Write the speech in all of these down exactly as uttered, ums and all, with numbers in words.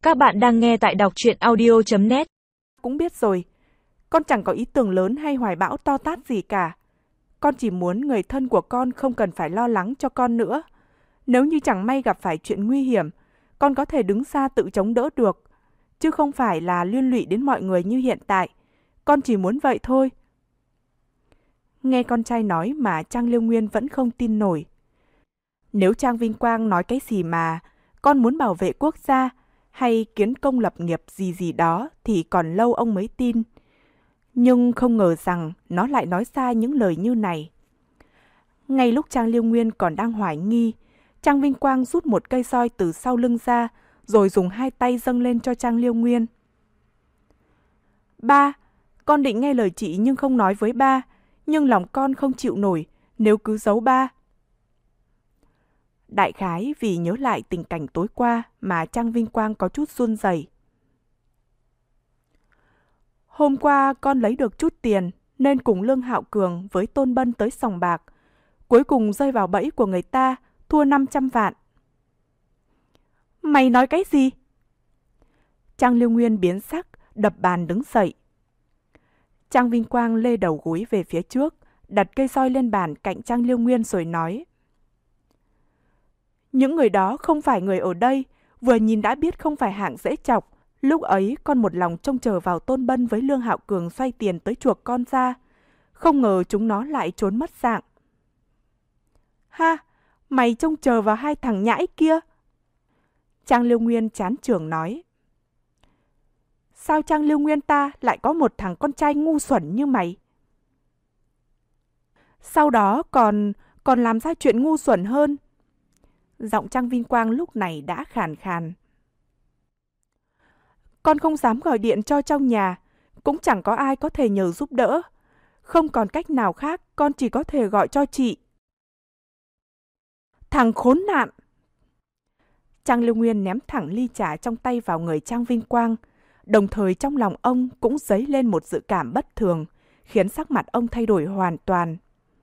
Các bạn đang nghe tại đọc truyện audio chấm net. Cũng biết rồi, con chẳng có ý tưởng lớn hay hoài bão to tát gì cả. Con chỉ muốn người thân của con không cần phải lo lắng cho con nữa. Nếu như chẳng may gặp phải chuyện nguy hiểm, con có thể đứng xa tự chống đỡ được, chứ không phải là liên lụy đến mọi người như hiện tại. Con chỉ muốn vậy thôi. Nghe con trai nói mà Trang Liêu Nguyên vẫn không tin nổi. Nếu Trang Vinh Quang nói cái gì mà con muốn bảo vệ quốc gia hay kiến công lập nghiệp gì gì đó thì còn lâu ông mới tin. Nhưng không ngờ rằng nó lại nói ra những lời như này. Ngay lúc Trang Liêu Nguyên còn đang hoài nghi, Trang Vinh Quang rút một cây roi từ sau lưng ra, rồi dùng hai tay dâng lên cho Trang Liêu Nguyên. Ba, con định nghe lời chị nhưng không nói với ba, nhưng lòng con không chịu nổi nếu cứ giấu ba. Đại khái vì nhớ lại tình cảnh tối qua mà Trang Vinh Quang có chút run rẩy. Hôm qua con lấy được chút tiền nên cùng Lương Hạo Cường với Tôn Bân tới sòng bạc. Cuối cùng rơi vào bẫy của người ta, thua năm trăm vạn. Mày nói cái gì? Trang Liêu Nguyên biến sắc, đập bàn đứng dậy. Trang Vinh Quang lê đầu gối về phía trước, đặt cây roi lên bàn cạnh Trang Liêu Nguyên rồi nói. Những người đó không phải người ở đây, vừa nhìn đã biết không phải hạng dễ chọc. Lúc ấy con một lòng trông chờ vào Tôn Bân với Lương Hạo Cường xoay tiền tới chuộc con ra. Không ngờ chúng nó lại trốn mất dạng. Ha, mày trông chờ vào hai thằng nhãi kia. Trang Liêu Nguyên chán chường nói. Sao Trang Liêu Nguyên ta lại có một thằng con trai ngu xuẩn như mày? Sau đó còn, còn làm ra chuyện ngu xuẩn hơn. Giọng Trang Vinh Quang lúc này đã khàn khàn. Con không dám gọi điện cho trong nhà, cũng chẳng có ai có thể nhờ giúp đỡ. Không còn cách nào khác, con chỉ có thể gọi cho chị. Thằng khốn nạn! Trang Liêu Nguyên ném thẳng ly trà trong tay vào người Trang Vinh Quang, đồng thời trong lòng ông cũng dấy lên một dự cảm bất thường, khiến sắc mặt ông thay đổi hoàn toàn.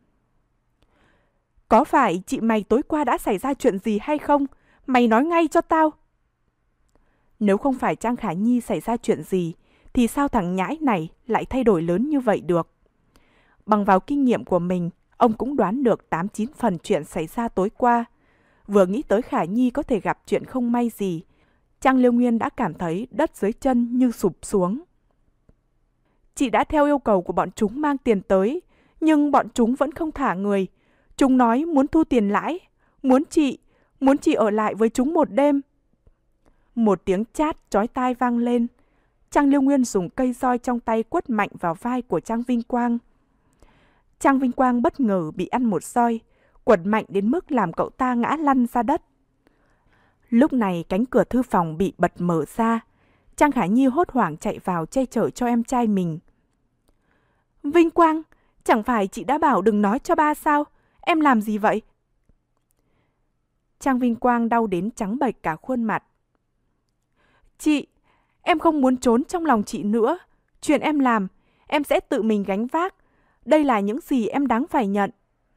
Có phải chị mày tối qua đã xảy ra chuyện gì hay không? Mày nói ngay cho tao. Nếu không phải Trang Khả Nhi xảy ra chuyện gì, thì sao thằng nhãi này lại thay đổi lớn như vậy được? Bằng vào kinh nghiệm của mình, ông cũng đoán được tám chín phần chuyện xảy ra tối qua. Vừa nghĩ tới Khả Nhi có thể gặp chuyện không may gì, Trang Liêu Nguyên đã cảm thấy đất dưới chân như sụp xuống. Chị đã theo yêu cầu của bọn chúng mang tiền tới, nhưng bọn chúng vẫn không thả người. Chúng nói muốn thu tiền lãi, muốn chị, muốn chị ở lại với chúng một đêm. Một tiếng chát chói tai vang lên. Trang Liêu Nguyên dùng cây roi trong tay quất mạnh vào vai của Trang Vinh Quang. Trang Vinh Quang bất ngờ bị ăn một roi, quật mạnh đến mức làm cậu ta ngã lăn ra đất. Lúc này cánh cửa thư phòng bị bật mở ra. Trang Khả Nhi hốt hoảng chạy vào che chở cho em trai mình. Vinh Quang, chẳng phải chị đã bảo đừng nói cho ba sao? Em làm gì vậy? Trang Vinh Quang đau đến trắng bệch cả khuôn mặt. Chị, em không muốn trốn trong lòng chị nữa. Chuyện em làm, em sẽ tự mình gánh vác. Đây là những gì em đáng phải nhận.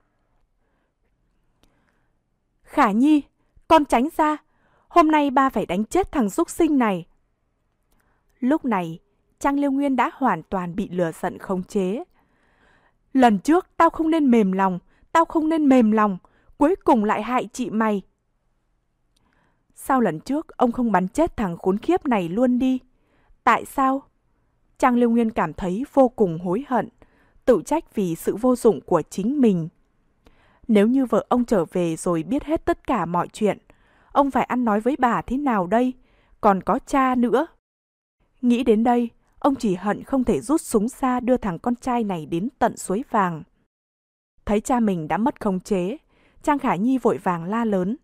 Khả Nhi, con tránh ra. Hôm nay ba phải đánh chết thằng súc sinh này. Lúc này, Trang Liêu Nguyên đã hoàn toàn bị lửa giận khống chế. Lần trước tao không nên mềm lòng, tao không nên mềm lòng, cuối cùng lại hại chị mày. Sao lần trước ông không bắn chết thằng khốn khiếp này luôn đi? Tại sao? Trang Liêu Nguyên cảm thấy vô cùng hối hận, tự trách vì sự vô dụng của chính mình. Nếu như vợ ông trở về rồi biết hết tất cả mọi chuyện, ông phải ăn nói với bà thế nào đây? Còn có cha nữa. Nghĩ đến đây, ông chỉ hận không thể rút súng ra đưa thằng con trai này đến tận suối vàng. Thấy cha mình đã mất khống chế, Trang Khả Nhi vội vàng la lớn.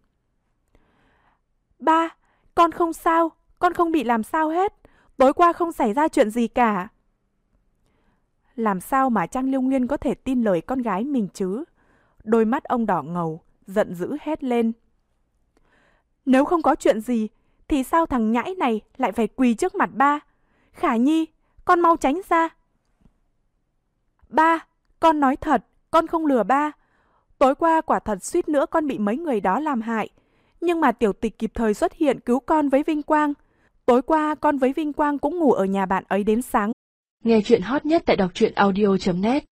Ba, con không sao, con không bị làm sao hết. Tối qua không xảy ra chuyện gì cả. Làm sao mà Trang Liêu Nguyên có thể tin lời con gái mình chứ? Đôi mắt ông đỏ ngầu, giận dữ hét lên. Nếu không có chuyện gì, thì sao thằng nhãi này lại phải quỳ trước mặt ba? Khả Nhi, con mau tránh ra. Ba, con nói thật, con không lừa ba. Tối qua quả thật suýt nữa con bị mấy người đó làm hại. Nhưng mà tiểu tịch kịp thời xuất hiện cứu con với vinh quang. Tối qua con với Vinh Quang cũng ngủ ở nhà bạn ấy đến sáng. Nghe chuyện hot nhất tại đọc truyện audio chấm net